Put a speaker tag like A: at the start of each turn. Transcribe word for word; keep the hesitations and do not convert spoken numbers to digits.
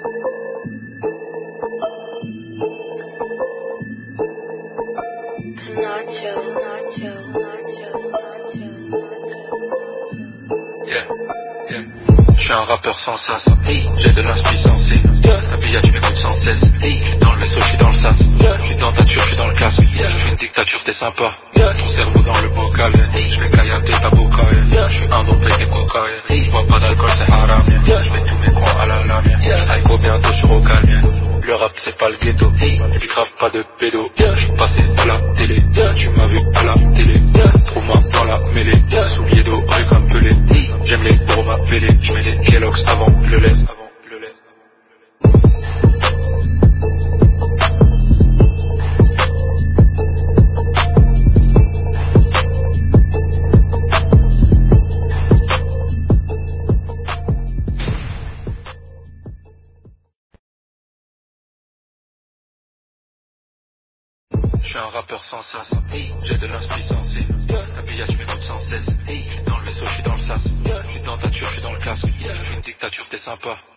A: Nacho, Nacho, Nacho, Nacho, Nacho.
B: Yeah, yeah. Je suis un rappeur sans sas, hey. J'ai de l'inspi sensé, yeah. La billard tu m'écoutes sans cesse, hey. Je suis dans le vaisseau, je suis dans le sas, yeah. Je suis dans ta ture, je suis dans le casque, yeah. Je suis une dictature, t'es sympa, yeah. Ton cerveau dans le bocal, hey. Je fais kayate ta boca, yeah. Je suis un autre avec des coca, hey. Je bois pas d'alcool, c'est haram, yeah. Je fais tous mes coins à la lame, yeah. Aïko bientôt sur au calme, yeah. Le rap c'est pas le ghetto, hey. Et puis grave pas de pédo, yeah. Je suis passé à la télé, yeah. Tu m'as vu à la télé, yeah. Trouve-moi dans la mêlée, yeah. Souliers dorés comme Pelé, hey. J'aime les bromas pelés, je mets les Kellogg's avant le lait, avant le lait. Je suis un rappeur sans sas, hey. J'ai de l'inspi sensé, yeah. La billard tu m'écoutes sans cesse, hey. Je suis dans le vaisseau, je suis dans le sas, yeah. Je suis dans ta ture, je suis dans le casque, yeah. Je suis une dictature, t'es sympa.